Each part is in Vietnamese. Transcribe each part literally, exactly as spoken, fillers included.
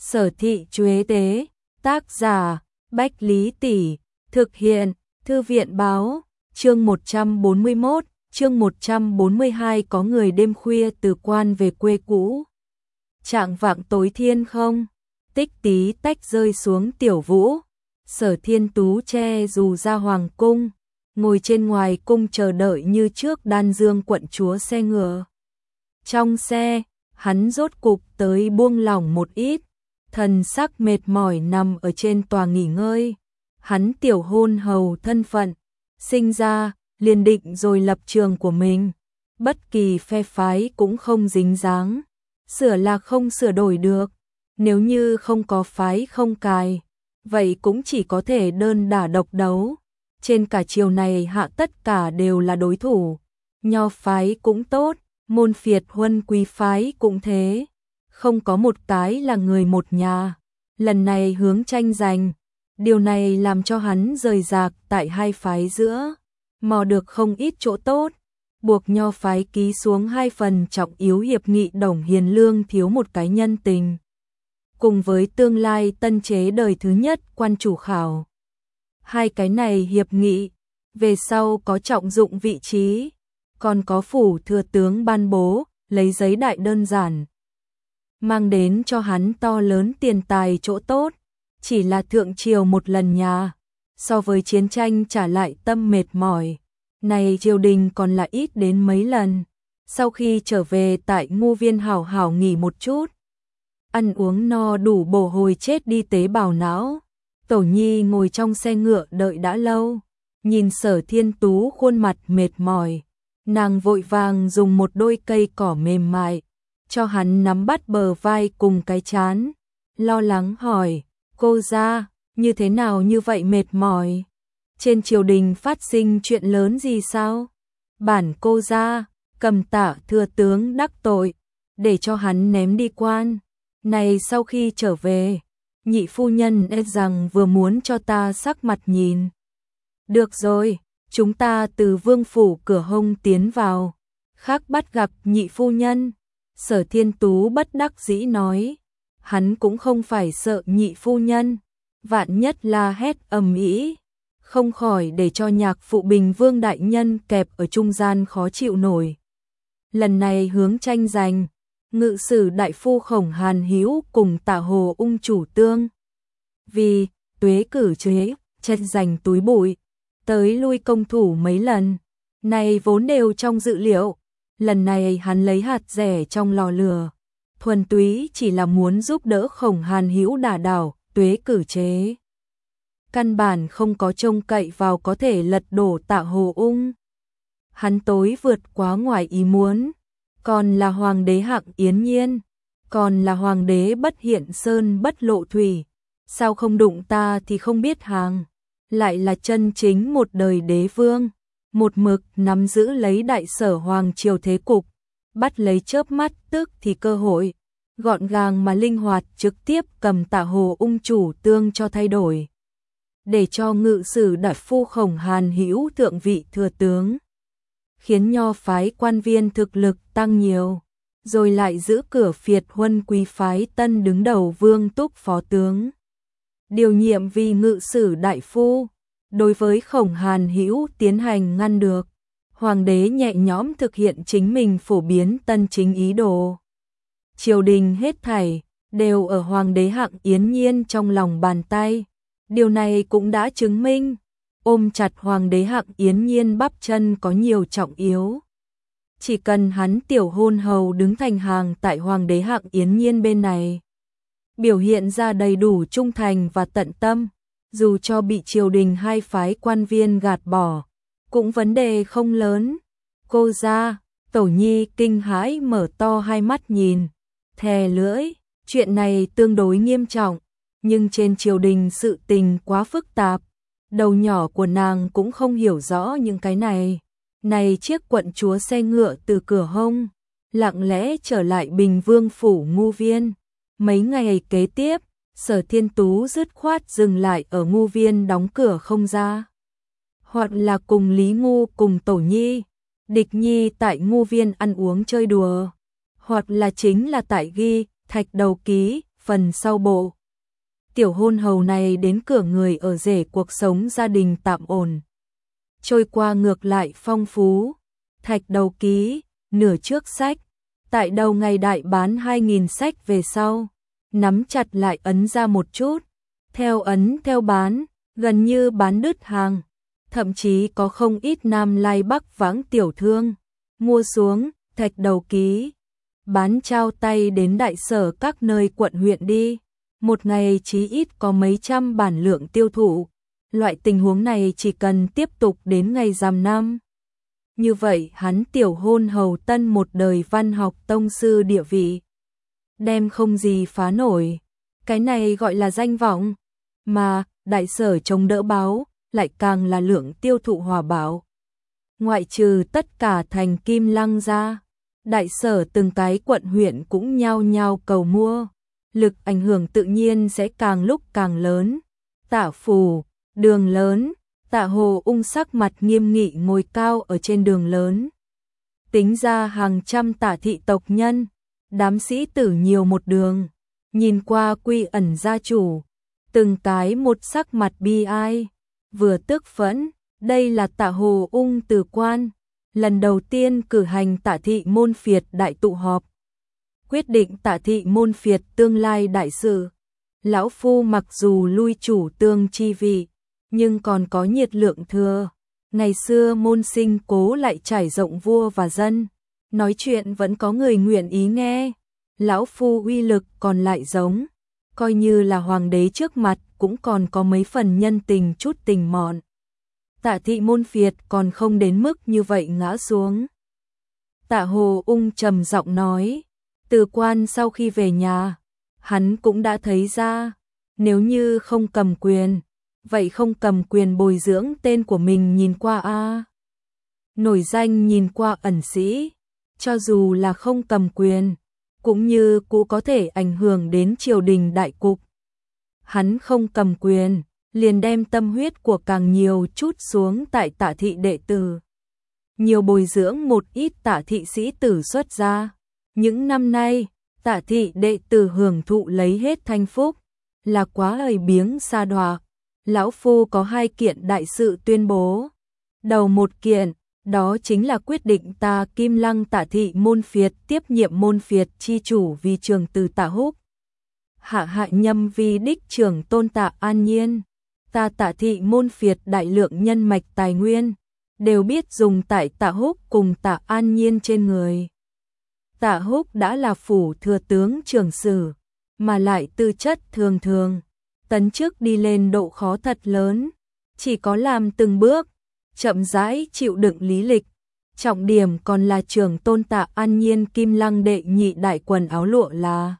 Sở thị Chuế Tế, tác giả, Bách Lý Tỷ, thực hiện, Thư viện báo, chương một trăm bốn mươi mốt, chương một trăm bốn mươi hai có người đêm khuya từ quan về quê cũ. Trạng vạng tối thiên không, tích tí tách rơi xuống tiểu vũ, Sở Thiên Tú che dù ra hoàng cung, ngồi trên ngoài cung chờ đợi như trước đan dương quận chúa xe ngựa. Trong xe, hắn rốt cục tới buông lỏng một ít, thần sắc mệt mỏi nằm ở trên tòa nghỉ ngơi. Hắn tiểu hôn hầu thân phận, sinh ra, liền định rồi lập trường của mình. Bất kỳ phe phái cũng không dính dáng, sửa là không sửa đổi được. Nếu như không có phái không cài, vậy cũng chỉ có thể đơn đả độc đấu. Trên cả triều này hạ tất cả đều là đối thủ. Nho phái cũng tốt, môn phiệt huân quý phái cũng thế. Không có một cái là người một nhà. Lần này hướng tranh giành, điều này làm cho hắn rời rạc tại hai phái giữa, mò được không ít chỗ tốt, buộc nho phái ký xuống hai phần trọng yếu hiệp nghị Đồng Hiền Lương thiếu một cái nhân tình. Cùng với tương lai tân chế đời thứ nhất quan chủ khảo. Hai cái này hiệp nghị, về sau có trọng dụng vị trí, còn có phủ thừa tướng ban bố, lấy giấy đại đơn giản. Mang đến cho hắn to lớn tiền tài chỗ tốt, chỉ là thượng triều một lần nhà, so với chiến tranh trả lại tâm mệt mỏi. Này triều đình còn là ít đến mấy lần, sau khi trở về tại Ngô Viên hảo hảo nghỉ một chút. Ăn uống no đủ bổ hồi chết đi tế bào não. Tổ Nhi ngồi trong xe ngựa đợi đã lâu, nhìn Sở Thiên Tú khuôn mặt mệt mỏi, nàng vội vàng dùng một đôi cây cỏ mềm mại cho hắn nắm bắt bờ vai cùng cái chán, lo lắng hỏi, cô gia, như thế nào như vậy mệt mỏi? Trên triều đình phát sinh chuyện lớn gì sao? Bản cô gia, cầm Tạ thừa tướng đắc tội, để cho hắn ném đi quan. Này sau khi trở về, nhị phu nhân e rằng vừa muốn cho ta sắc mặt nhìn. Được rồi, chúng ta từ vương phủ cửa hông tiến vào, khác bắt gặp nhị phu nhân. Sở Thiên Tú bất đắc dĩ nói, hắn cũng không phải sợ nhị phu nhân, vạn nhất là hét ầm ĩ, không khỏi để cho nhạc phụ Bình Vương đại nhân kẹp ở trung gian khó chịu nổi. Lần này hướng tranh giành, ngự sử đại phu Khổng Hàn Hữu cùng Tạ Hồ ung chủ tương. Vì tuế cử chế, tranh giành túi bụi, tới lui công thủ mấy lần, này vốn đều trong dự liệu. Lần này hắn lấy hạt rẻ trong lò lửa, thuần túy chỉ là muốn giúp đỡ Khổng Hàn Hữu đả đảo tuế cử chế. Căn bản không có trông cậy vào có thể lật đổ Tạ Hồ ung. Hắn tối vượt quá ngoài ý muốn, còn là hoàng đế hạng Yến Nhiên, còn là hoàng đế bất hiện sơn bất lộ thủy, sao không đụng ta thì không biết hàng, lại là chân chính một đời đế vương. Một mực nắm giữ lấy đại sở hoàng triều thế cục, bắt lấy chớp mắt tức thì cơ hội, gọn gàng mà linh hoạt trực tiếp cầm Tạ Hồ ung chủ tương cho thay đổi, để cho ngự sử đại phu Khổng Hàn Hữu thượng vị thừa tướng, khiến nho phái quan viên thực lực tăng nhiều, rồi lại giữ cửa phiệt huân quý phái tân đứng đầu Vương Túc phó tướng, điều nhiệm vì ngự sử đại phu. Đối với Khổng Hàn Hữu tiến hành ngăn được, hoàng đế nhẹ nhõm thực hiện chính mình phổ biến tân chính ý đồ. Triều đình hết thảy đều ở hoàng đế hạng Yến Nhiên trong lòng bàn tay. Điều này cũng đã chứng minh, ôm chặt hoàng đế hạng Yến Nhiên bắp chân có nhiều trọng yếu. Chỉ cần hắn tiểu hôn hầu đứng thành hàng tại hoàng đế hạng Yến Nhiên bên này, biểu hiện ra đầy đủ trung thành và tận tâm, dù cho bị triều đình hai phái quan viên gạt bỏ, cũng vấn đề không lớn. Cô gia, Tổ Nhi kinh hãi mở to hai mắt nhìn, thè lưỡi, chuyện này tương đối nghiêm trọng, nhưng trên triều đình sự tình quá phức tạp, đầu nhỏ của nàng cũng không hiểu rõ những cái này. Này chiếc quận chúa xe ngựa từ cửa hông, lặng lẽ trở lại Bình Vương phủ Ngô Viên. Mấy ngày kế tiếp, Sở Thiên Tú dứt khoát dừng lại ở Ngô Viên đóng cửa không ra. Hoặc là cùng Lý Ngu cùng Tổ Nhi, Địch Nhi tại Ngô Viên ăn uống chơi đùa, hoặc là chính là tại ghi, thạch đầu ký, phần sau bộ. Tiểu hôn hầu này đến cửa người ở rể cuộc sống gia đình tạm ổn. Trôi qua ngược lại phong phú. Thạch đầu ký, nửa trước sách. Tại đầu ngày đại bán hai nghìn sách về sau. Nắm chặt lại ấn ra một chút. Theo ấn theo bán, gần như bán đứt hàng. Thậm chí có không ít Nam Lai Bắc vãng tiểu thương. Mua xuống, thạch đầu ký. Bán trao tay đến đại sở các nơi quận huyện đi. Một ngày chí ít có mấy trăm bản lượng tiêu thụ. Loại tình huống này chỉ cần tiếp tục đến ngày rằm năm. Như vậy hắn tiểu hôn hầu tân một đời văn học tông sư địa vị. Đem không gì phá nổi. Cái này gọi là danh vọng. Mà, đại sở chống đỡ báo, lại càng là lượng tiêu thụ hòa bảo. Ngoại trừ tất cả thành Kim Lăng ra. Đại sở từng cái quận huyện cũng nhao nhao cầu mua. Lực ảnh hưởng tự nhiên sẽ càng lúc càng lớn. Tạ phủ, đường lớn, Tạ Hồ Ung sắc mặt nghiêm nghị ngồi cao ở trên đường lớn. Tính ra hàng trăm Tạ thị tộc nhân, đám sĩ tử nhiều một đường. Nhìn qua Quy Ẩn gia chủ, từng cái một sắc mặt bi ai, vừa tức phẫn, đây là Tạ Hồ Ung từ quan. Lần đầu tiên cử hành Tạ thị môn phiệt đại tụ họp. Quyết định Tạ thị môn phiệt tương lai đại sự. Lão phu mặc dù lui chủ tương chi vị, nhưng còn có nhiệt lượng thừa. Ngày xưa môn sinh cố lại trải rộng vua và dân. Nói chuyện vẫn có người nguyện ý nghe. Lão phu uy lực còn lại giống. Coi như là hoàng đế trước mặt cũng còn có mấy phần nhân tình chút tình mọn. Tạ thị môn phiệt còn không đến mức như vậy ngã xuống. Tạ Hồ Ung trầm giọng nói. Từ quan sau khi về nhà, hắn cũng đã thấy ra, nếu như không cầm quyền, vậy không cầm quyền bồi dưỡng tên của mình nhìn qua a. Nổi danh nhìn qua ẩn sĩ, cho dù là không cầm quyền, cũng như cũng có thể ảnh hưởng đến triều đình đại cục. Hắn không cầm quyền, liền đem tâm huyết của càng nhiều chút xuống tại Tạ thị đệ tử. Nhiều bồi dưỡng một ít Tạ thị sĩ tử xuất ra. Những năm nay, Tạ thị đệ tử hưởng thụ lấy hết thanh phúc, là quá lười biếng sa đọa. Lão phu có hai kiện đại sự tuyên bố. Đầu một kiện, đó chính là quyết định ta Kim Lăng Tạ thị môn phiệt tiếp nhiệm môn phiệt chi chủ vì trường từ Tạ Húc. Hạ hạ nhâm vi đích trưởng tôn Tạ An Nhiên. Ta Tạ thị môn phiệt đại lượng nhân mạch tài nguyên, đều biết dùng tại Tạ Húc cùng Tạ An Nhiên trên người. Tạ Húc đã là phủ thừa tướng trưởng sử, mà lại tư chất thường thường, tấn chức đi lên độ khó thật lớn, chỉ có làm từng bước, chậm rãi chịu đựng lý lịch. Trọng điểm còn là trưởng tôn Tạ An Nhiên Kim Lăng đệ nhị đại quần áo lụa là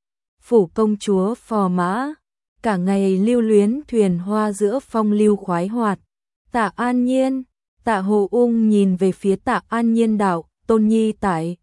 phủ công chúa phò mã, cả ngày lưu luyến thuyền hoa giữa phong lưu khoái hoạt. Tạ An Nhiên, Tạ Hồ Ung nhìn về phía Tạ An Nhiên đạo, tôn nhi tại.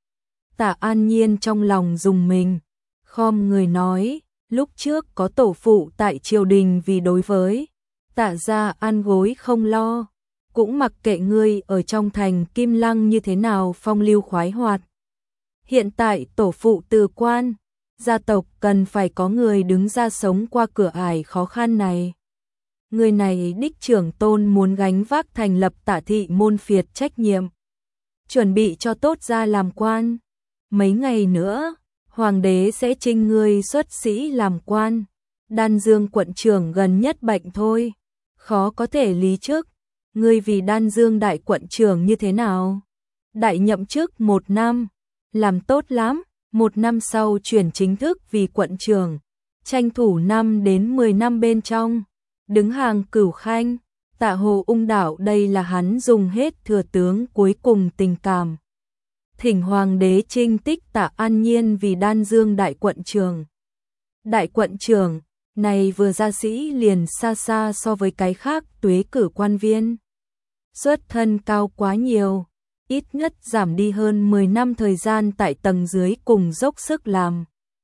Tạ An Nhiên trong lòng dùng mình, khom người nói, lúc trước có tổ phụ tại triều đình vì đối với Tạ gia ăn gối không lo, cũng mặc kệ ngươi ở trong thành Kim Lăng như thế nào phong lưu khoái hoạt. Hiện tại tổ phụ từ quan, gia tộc cần phải có người đứng ra sống qua cửa ải khó khăn này. Người này đích trưởng tôn muốn gánh vác thành lập Tạ thị môn phiệt trách nhiệm, chuẩn bị cho tốt ra làm quan. Mấy ngày nữa, hoàng đế sẽ trinh ngươi xuất sĩ làm quan. Đan Dương quận trưởng gần nhất bệnh thôi, khó có thể lý chức. Ngươi vì Đan Dương đại quận trưởng như thế nào? Đại nhậm chức một năm, làm tốt lắm, một năm sau chuyển chính thức vì quận trưởng, tranh thủ năm đến mười năm bên trong, đứng hàng cửu khanh. Tạ Hồ Ung đạo đây là hắn dùng hết thừa tướng cuối cùng tình cảm. Thỉnh hoàng đế trinh tích Tạ An Nhiên vì Đan Dương đại quận trưởng. Đại quận trưởng, này vừa ra sĩ liền xa xa so với cái khác tuế cử quan viên. Xuất thân cao quá nhiều, ít nhất giảm đi hơn mười năm thời gian tại tầng dưới cùng dốc sức làm.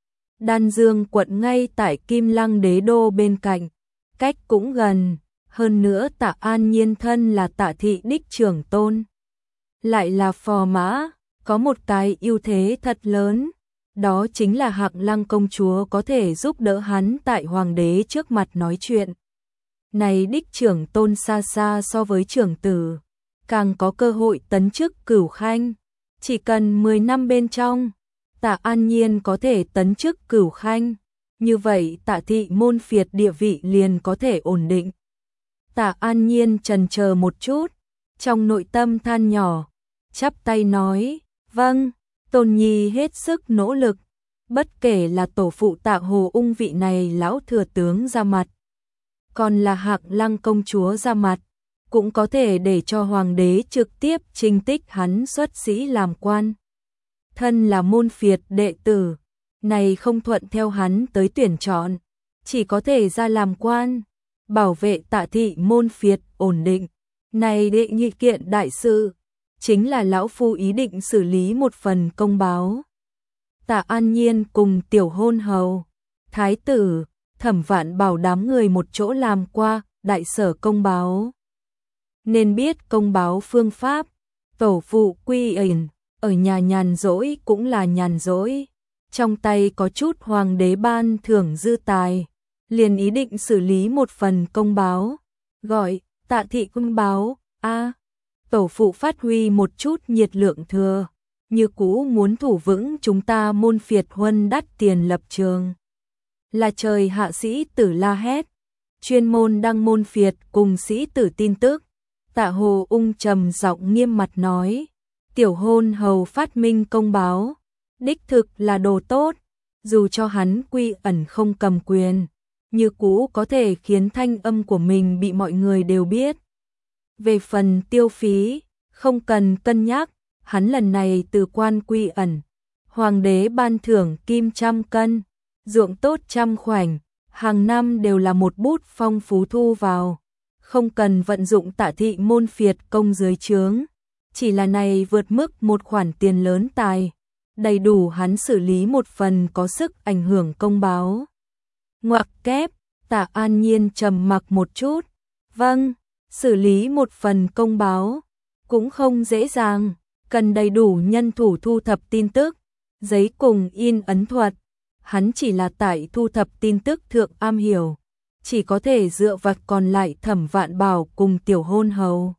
Đan Dương quận ngay tại Kim Lăng đế đô bên cạnh, cách cũng gần, hơn nữa Tạ An Nhiên thân là Tạ thị đích trưởng tôn. Lại là phò mã, có một cái ưu thế thật lớn, đó chính là Hạc Lăng công chúa có thể giúp đỡ hắn tại hoàng đế trước mặt nói chuyện. Này đích trưởng tôn xa xa so với trưởng tử, càng có cơ hội tấn chức cửu khanh, chỉ cần mười năm bên trong, Tạ An Nhiên có thể tấn chức cửu khanh, như vậy Tạ thị môn phiệt địa vị liền có thể ổn định. Tạ An Nhiên chần chờ một chút, trong nội tâm than nhỏ, chắp tay nói, vâng, Tôn Nhi hết sức nỗ lực, bất kể là tổ phụ Tạ Hồ Ung vị này lão thừa tướng ra mặt, còn là Hạc Lăng công chúa ra mặt, cũng có thể để cho hoàng đế trực tiếp trinh tích hắn xuất sĩ làm quan. Thân là môn phiệt đệ tử, này không thuận theo hắn tới tuyển chọn, chỉ có thể ra làm quan, bảo vệ Tạ thị môn phiệt ổn định. Này đệ nhị kiện đại sự, chính là lão phu ý định xử lý một phần công báo. Tạ An Nhiên cùng tiểu hôn hầu, thái tử, Thẩm Vạn Bảo đám người một chỗ làm qua đại sở công báo. Nên biết công báo phương pháp, tổ phụ quy ẩn, ở nhà nhàn rỗi cũng là nhàn rỗi, trong tay có chút hoàng đế ban thưởng dư tài, liền ý định xử lý một phần công báo, gọi Tạ thị công báo. A, à, tổ phụ phát huy một chút nhiệt lượng thừa, như cũ muốn thủ vững chúng ta môn phiệt huân đắt tiền lập trường. Là trời hạ sĩ tử la hét, chuyên môn đăng môn phiệt cùng sĩ tử tin tức. Tạ Hồ Ung trầm giọng nghiêm mặt nói, tiểu hôn hầu phát minh công báo, đích thực là đồ tốt, dù cho hắn quy ẩn không cầm quyền, như cũ có thể khiến thanh âm của mình bị mọi người đều biết. Về phần tiêu phí, không cần cân nhắc, hắn lần này từ quan quy ẩn, hoàng đế ban thưởng kim trăm cân, ruộng tốt trăm khoảnh, hàng năm đều là một bút phong phú thu vào, không cần vận dụng Tạ thị môn phiệt công dưới trướng, chỉ là này vượt mức một khoản tiền lớn tài, đầy đủ hắn xử lý một phần có sức ảnh hưởng công báo. Ngoặc kép, Tạ An Nhiên trầm mặc một chút, vâng, xử lý một phần công báo, cũng không dễ dàng, cần đầy đủ nhân thủ thu thập tin tức, giấy cùng in ấn thuật, hắn chỉ là tại thu thập tin tức thượng am hiểu, chỉ có thể dựa vào còn lại Thẩm Vạn Bảo cùng tiểu hôn hầu.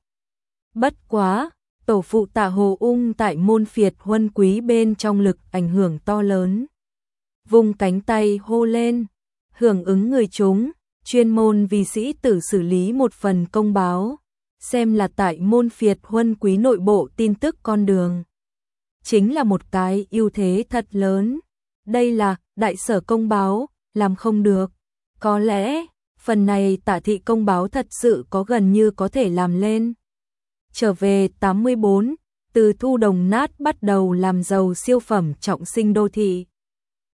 Bất quá, tổ phụ Tạ Hồ Ung tại môn phiệt huân quý bên trong lực ảnh hưởng to lớn. Vùng cánh tay hô lên, hưởng ứng người chúng, chuyên môn vì sĩ tử xử lý một phần công báo, xem là tại môn phiệt huân quý nội bộ tin tức con đường. Chính là một cái ưu thế thật lớn. Đây là đại sở công báo, làm không được. Có lẽ, phần này Tạ thị công báo thật sự có gần như có thể làm lên. Trở về tám mươi bốn, từ thu đồng nát bắt đầu làm giàu siêu phẩm trọng sinh đô thị.